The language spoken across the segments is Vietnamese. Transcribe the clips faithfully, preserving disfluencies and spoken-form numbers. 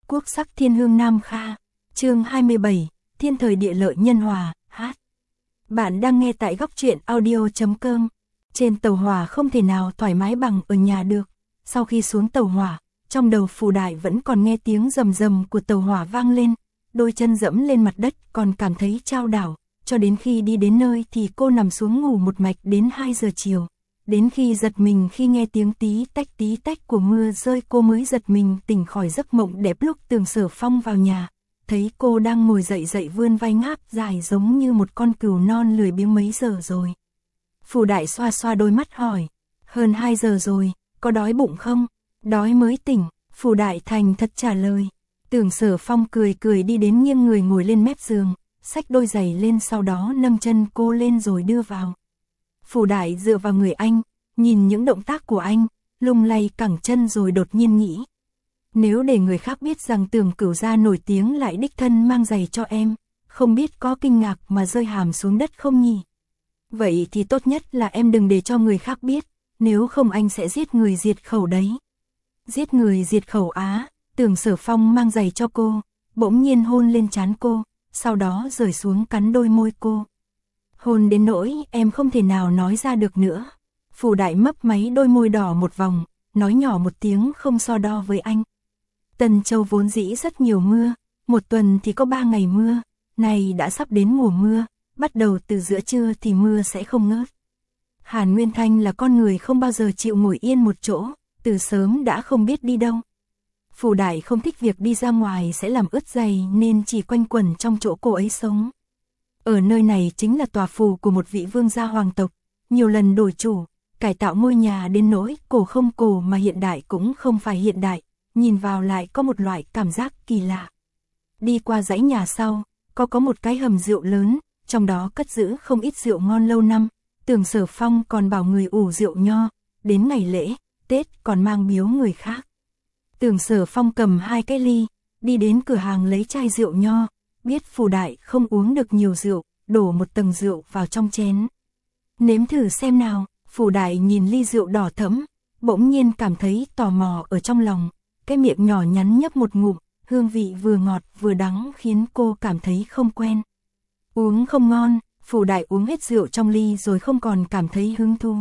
Quốc sắc thiên hương Nam Kha. Chương hai mươi bảy, Thiên thời địa lợi nhân hòa, hát. Bạn đang nghe tại góc truyện audio chấm com. Trên tàu hỏa không thể nào thoải mái bằng ở nhà được. Sau khi xuống tàu hỏa, trong đầu Phù Đại vẫn còn nghe tiếng rầm rầm của tàu hỏa vang lên, đôi chân dẫm lên mặt đất còn cảm thấy chao đảo, cho đến khi đi đến nơi thì cô nằm xuống ngủ một mạch đến hai giờ chiều. Đến khi giật mình khi nghe tiếng tí tách tí tách của mưa rơi, cô mới giật mình tỉnh khỏi giấc mộng đẹp lúc Tưởng Sở Phong vào nhà, thấy cô đang ngồi dậy dậy vươn vai ngáp dài giống như một con cừu non lười biếng. Mấy giờ rồi? Phù Đại xoa xoa đôi mắt hỏi. Hơn hai giờ rồi, có đói bụng không? Đói mới tỉnh, Phù Đại thành thật trả lời. Tưởng Sở Phong cười cười đi đến nghiêng người ngồi lên mép giường, xách đôi giày lên, sau đó nâng chân cô lên rồi đưa vào. Phù Đại dựa vào người anh, nhìn những động tác của anh, lung lay cẳng chân rồi đột nhiên nghĩ. Nếu để người khác biết rằng Tưởng Cửu gia nổi tiếng lại đích thân mang giày cho em, không biết có kinh ngạc mà rơi hàm xuống đất không nhỉ? Vậy thì tốt nhất là em đừng để cho người khác biết, nếu không anh sẽ giết người diệt khẩu đấy. Giết người diệt khẩu á? Tưởng Sở Phong mang giày cho cô, bỗng nhiên hôn lên trán cô, sau đó rời xuống cắn đôi môi cô. Hôn đến nỗi em không thể nào nói ra được nữa. Phù Đại mấp máy đôi môi đỏ một vòng, nói nhỏ một tiếng không so đo với anh. Tân Châu vốn dĩ rất nhiều mưa, một tuần thì có ba ngày mưa, này đã sắp đến mùa mưa, bắt đầu từ giữa trưa thì mưa sẽ không ngớt. Hàn Nguyên Thanh là con người không bao giờ chịu ngồi yên một chỗ, từ sớm đã không biết đi đâu. Phù Đại không thích việc đi ra ngoài sẽ làm ướt giày nên chỉ quanh quẩn trong chỗ cô ấy sống. Ở nơi này chính là tòa phủ của một vị vương gia hoàng tộc, nhiều lần đổi chủ, cải tạo ngôi nhà đến nỗi cổ không cổ mà hiện đại cũng không phải hiện đại, nhìn vào lại có một loại cảm giác kỳ lạ. Đi qua dãy nhà sau, có có một cái hầm rượu lớn, trong đó cất giữ không ít rượu ngon lâu năm. Tưởng Sở Phong còn bảo người ủ rượu nho, đến ngày lễ, Tết còn mang biếu người khác. Tưởng Sở Phong cầm hai cái ly, đi đến cửa hàng lấy chai rượu nho, biết Phù Đại không uống được nhiều rượu, đổ một tầng rượu vào trong chén. Nếm thử xem nào. Phù Đại nhìn ly rượu đỏ thẫm, bỗng nhiên cảm thấy tò mò ở trong lòng, cái miệng nhỏ nhắn nhấp một ngụm, hương vị vừa ngọt vừa đắng khiến cô cảm thấy không quen. Uống không ngon, Phù Đại uống hết rượu trong ly rồi không còn cảm thấy hứng thú.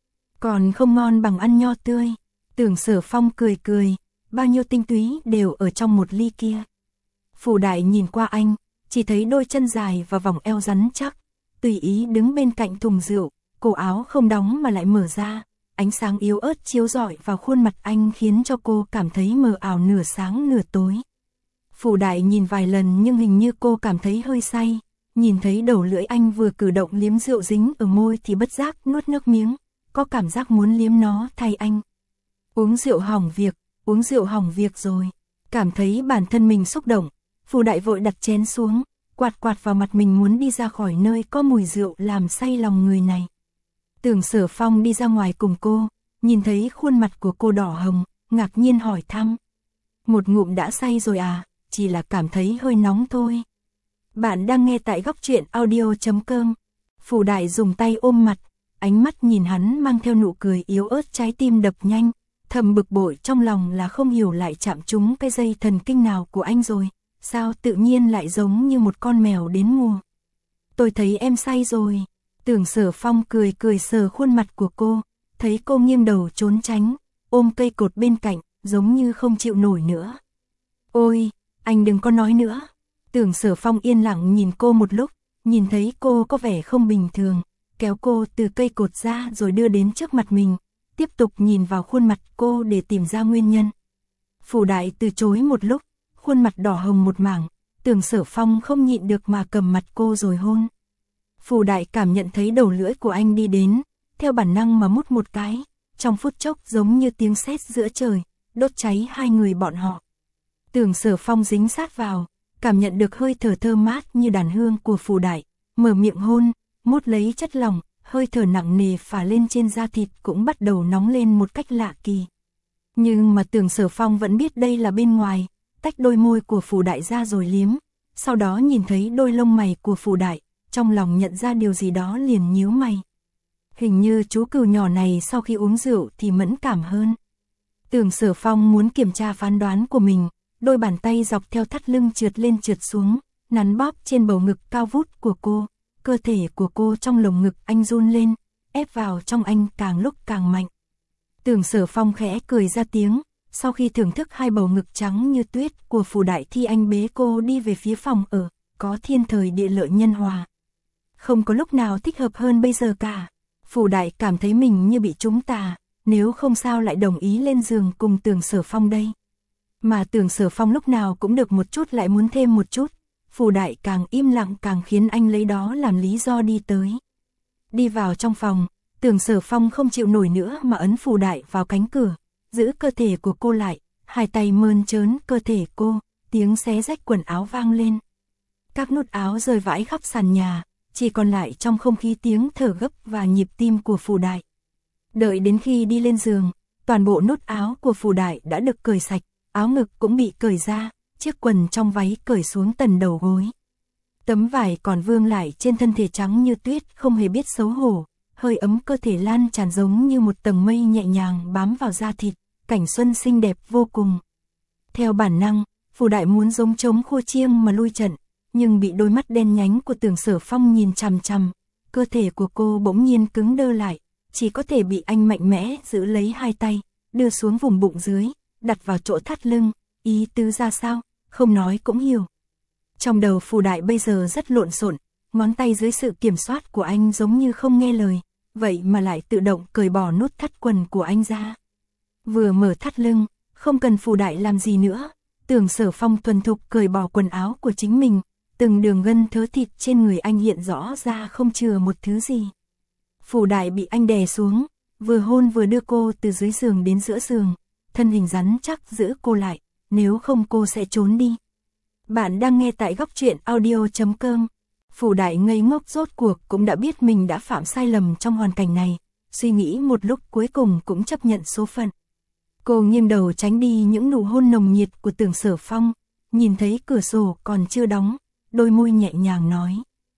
Còn không ngon bằng ăn nho tươi. Tưởng Sở Phong cười cười, bao nhiêu tinh túy đều ở trong một ly kia. Phù Đại nhìn qua anh, chỉ thấy đôi chân dài và vòng eo rắn chắc, tùy ý đứng bên cạnh thùng rượu, cổ áo không đóng mà lại mở ra, ánh sáng yếu ớt chiếu rọi vào khuôn mặt anh khiến cho cô cảm thấy mờ ảo nửa sáng nửa tối. Phù Đại nhìn vài lần nhưng hình như cô cảm thấy hơi say, nhìn thấy đầu lưỡi anh vừa cử động liếm rượu dính ở môi thì bất giác nuốt nước miếng, có cảm giác muốn liếm nó thay anh. Uống rượu hỏng việc, uống rượu hỏng việc rồi. Cảm thấy bản thân mình xúc động, Phù Đại vội đặt chén xuống, quạt quạt vào mặt mình muốn đi ra khỏi nơi có mùi rượu làm say lòng người này. Tưởng Sở Phong đi ra ngoài cùng cô, nhìn thấy khuôn mặt của cô đỏ hồng, ngạc nhiên hỏi thăm. Một ngụm đã say rồi à, chỉ là cảm thấy hơi nóng thôi. Bạn đang nghe tại góc truyện audio chấm com. Phù Đại dùng tay ôm mặt, ánh mắt nhìn hắn mang theo nụ cười yếu ớt, trái tim đập nhanh, thầm bực bội trong lòng là không hiểu lại chạm trúng cái dây thần kinh nào của anh rồi, sao tự nhiên lại giống như một con mèo đến mùa. Tôi thấy em say rồi. Tưởng Sở Phong cười cười sờ khuôn mặt của cô, thấy cô nghiêng đầu trốn tránh, ôm cây cột bên cạnh, giống như không chịu nổi nữa. Ôi, anh đừng có nói nữa. Tưởng Sở Phong yên lặng nhìn cô một lúc, nhìn thấy cô có vẻ không bình thường, kéo cô từ cây cột ra rồi đưa đến trước mặt mình, tiếp tục nhìn vào khuôn mặt cô để tìm ra nguyên nhân. Phù Đại từ chối một lúc, khuôn mặt đỏ hồng một mảng, Tưởng Sở Phong không nhịn được mà cầm mặt cô rồi hôn. Phù Đại cảm nhận thấy đầu lưỡi của anh đi đến, theo bản năng mà mút một cái, trong phút chốc giống như tiếng sét giữa trời, đốt cháy hai người bọn họ. Tưởng Sở Phong dính sát vào, cảm nhận được hơi thở thơm mát như đàn hương của Phù Đại, mở miệng hôn, mút lấy chất lỏng, hơi thở nặng nề phả lên trên da thịt cũng bắt đầu nóng lên một cách lạ kỳ. Nhưng mà Tưởng Sở Phong vẫn biết đây là bên ngoài, tách đôi môi của Phù Đại ra rồi liếm, sau đó nhìn thấy đôi lông mày của Phù Đại, trong lòng nhận ra điều gì đó liền nhíu mày. Hình như chú cừu nhỏ này sau khi uống rượu thì mẫn cảm hơn. Tưởng Sở Phong muốn kiểm tra phán đoán của mình, đôi bàn tay dọc theo thắt lưng trượt lên trượt xuống, nắn bóp trên bầu ngực cao vút của cô, cơ thể của cô trong lồng ngực anh run lên, ép vào trong anh càng lúc càng mạnh. Tưởng Sở Phong khẽ cười ra tiếng, sau khi thưởng thức hai bầu ngực trắng như tuyết của Phù Đại thì anh bế cô đi về phía phòng ở, có thiên thời địa lợi nhân hòa. Không có lúc nào thích hợp hơn bây giờ cả. Phù Đại cảm thấy mình như bị trúng tà, nếu không sao lại đồng ý lên giường cùng Tưởng Sở Phong đây. Mà Tưởng Sở Phong lúc nào cũng được một chút lại muốn thêm một chút, Phù Đại càng im lặng càng khiến anh lấy đó làm lý do đi tới. Đi vào trong phòng, Tưởng Sở Phong không chịu nổi nữa mà ấn Phù Đại vào cánh cửa, giữ cơ thể của cô lại, hai tay mơn trớn cơ thể cô, tiếng xé rách quần áo vang lên. Các nút áo rơi vãi khắp sàn nhà, chỉ còn lại trong không khí tiếng thở gấp và nhịp tim của Phù Đại. Đợi đến khi đi lên giường, toàn bộ nút áo của Phù Đại đã được cởi sạch, áo ngực cũng bị cởi ra, chiếc quần trong váy cởi xuống tận đầu gối. Tấm vải còn vương lại trên thân thể trắng như tuyết không hề biết xấu hổ, hơi ấm cơ thể lan tràn giống như một tầng mây nhẹ nhàng bám vào da thịt, cảnh xuân xinh đẹp vô cùng. Theo bản năng, Phù Đại muốn giống trống khua chiêng mà lui trận, nhưng bị đôi mắt đen nhánh của Tưởng Sở Phong nhìn chằm chằm, cơ thể của cô bỗng nhiên cứng đơ lại, chỉ có thể bị anh mạnh mẽ giữ lấy hai tay, đưa xuống vùng bụng dưới, đặt vào chỗ thắt lưng, ý tứ ra sao, không nói cũng hiểu. Trong đầu Phù Đại bây giờ rất lộn xộn, ngón tay dưới sự kiểm soát của anh giống như không nghe lời, vậy mà lại tự động cởi bỏ nút thắt quần của anh ra. Vừa mở thắt lưng, không cần Phù Đại làm gì nữa, Tưởng Sở Phong thuần thục cởi bỏ quần áo của chính mình, từng đường gân thớ thịt trên người anh hiện rõ ra không chừa một thứ gì. Phù Đại bị anh đè xuống, vừa hôn vừa đưa cô từ dưới giường đến giữa giường, thân hình rắn chắc giữ cô lại, nếu không cô sẽ trốn đi. Bạn đang nghe tại góc truyện audio chấm com. Phù Đại ngây ngốc rốt cuộc cũng đã biết mình đã phạm sai lầm trong hoàn cảnh này, suy nghĩ một lúc cuối cùng cũng chấp nhận số phận. Cô nghiêng đầu tránh đi những nụ hôn nồng nhiệt của Tưởng Sở Phong, nhìn thấy cửa sổ còn chưa đóng, đôi môi nhẹ nhàng nói.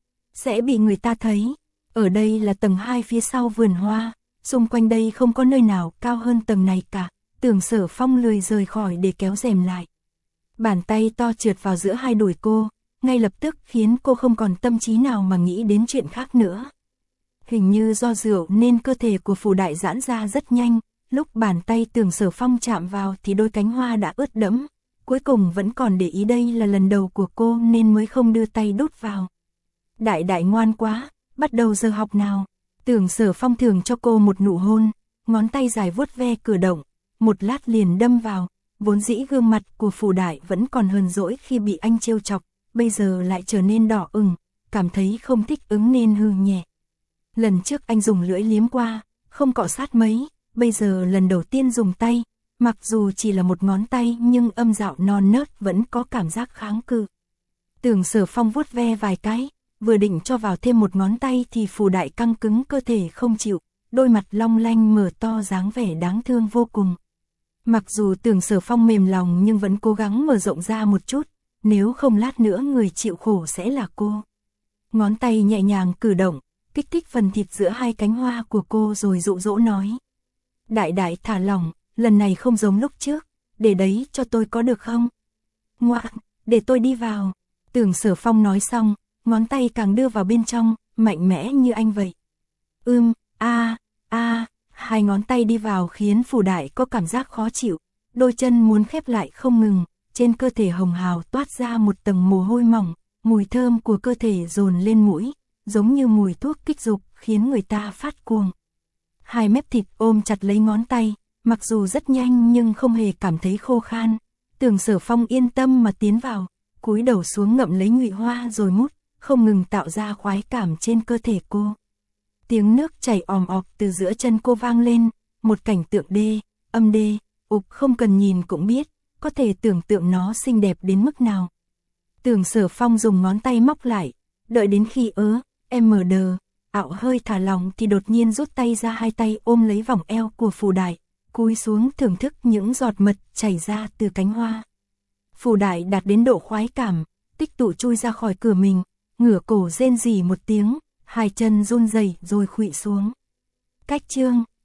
Sẽ bị người ta thấy, ở đây là tầng hai phía sau vườn hoa, xung quanh đây không có nơi nào cao hơn tầng này cả. Tưởng Sở Phong lười rời khỏi để kéo rèm lại. Bàn tay to trượt vào giữa hai đùi cô, ngay lập tức khiến cô không còn tâm trí nào mà nghĩ đến chuyện khác nữa. Hình như do rượu nên cơ thể của Phù Đại giãn ra rất nhanh, lúc bàn tay Tưởng Sở Phong chạm vào thì đôi cánh hoa đã ướt đẫm, cuối cùng vẫn còn để ý đây là lần đầu của cô nên mới không đưa tay đút vào. Đại đại ngoan quá, bắt đầu giờ học nào. Tưởng Sở Phong thường cho cô một nụ hôn, ngón tay dài vuốt ve cử động, một lát liền đâm vào, vốn dĩ gương mặt của Phù Đại vẫn còn hờn dỗi khi bị anh trêu chọc, bây giờ lại trở nên đỏ ửng, cảm thấy không thích ứng nên hừ nhẹ. Lần trước anh dùng lưỡi liếm qua, không cọ sát mấy, bây giờ lần đầu tiên dùng tay, mặc dù chỉ là một ngón tay nhưng âm dạo non nớt vẫn có cảm giác kháng cự. Tưởng Sở Phong vuốt ve vài cái, vừa định cho vào thêm một ngón tay thì Phù Đại căng cứng cơ thể không chịu, đôi mặt long lanh mở to dáng vẻ đáng thương vô cùng. Mặc dù Tưởng Sở Phong mềm lòng nhưng vẫn cố gắng mở rộng ra một chút, nếu không lát nữa người chịu khổ sẽ là cô. Ngón tay nhẹ nhàng cử động, kích thích phần thịt giữa hai cánh hoa của cô rồi dụ dỗ nói. Đại đại thả lỏng, lần này không giống lúc trước, để đấy cho tôi có được không? Ngoạn, để tôi đi vào. Tưởng Sở Phong nói xong, ngón tay càng đưa vào bên trong, mạnh mẽ như anh vậy. Ưm, a, a, hai ngón tay đi vào khiến Phù Đại có cảm giác khó chịu, đôi chân muốn khép lại không ngừng, trên cơ thể hồng hào toát ra một tầng mồ hôi mỏng, mùi thơm của cơ thể dồn lên mũi, giống như mùi thuốc kích dục khiến người ta phát cuồng. Hai mép thịt ôm chặt lấy ngón tay, mặc dù rất nhanh nhưng không hề cảm thấy khô khan. Tưởng Sở Phong yên tâm mà tiến vào, cúi đầu xuống ngậm lấy nhụy hoa rồi mút, không ngừng tạo ra khoái cảm trên cơ thể cô. Tiếng nước chảy òm ọp từ giữa chân cô vang lên, một cảnh tượng đê, âm đê, ục không cần nhìn cũng biết, có thể tưởng tượng nó xinh đẹp đến mức nào. Tưởng Sở Phong dùng ngón tay móc lại, đợi đến khi ớ, em mở đờ, ảo hơi thả lòng thì đột nhiên rút tay ra, hai tay ôm lấy vòng eo của Phù Đại, cúi xuống thưởng thức những giọt mật chảy ra từ cánh hoa. Phù Đại đạt đến độ khoái cảm, tích tụ chui ra khỏi cửa mình, ngửa cổ rên rỉ một tiếng, hai chân run rẩy rồi khuỵu xuống. Cách chương